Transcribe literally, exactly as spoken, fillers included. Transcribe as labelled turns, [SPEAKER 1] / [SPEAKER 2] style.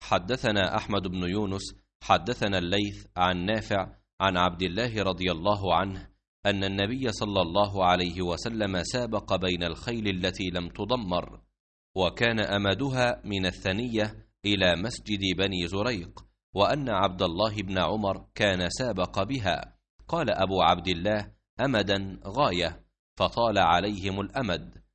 [SPEAKER 1] حدثنا أحمد بن يونس حدثنا الليث عن نافع عن عبد الله رضي الله عنه أن النبي صلى الله عليه وسلم سابق بين الخيل التي لم تضمر، وكان أمدها من الثنية إلى مسجد بني زريق، وأن عبد الله بن عمر كان سابق بها. قال أبو عبد الله: أمدا غاية، فطال عليهم الأمد.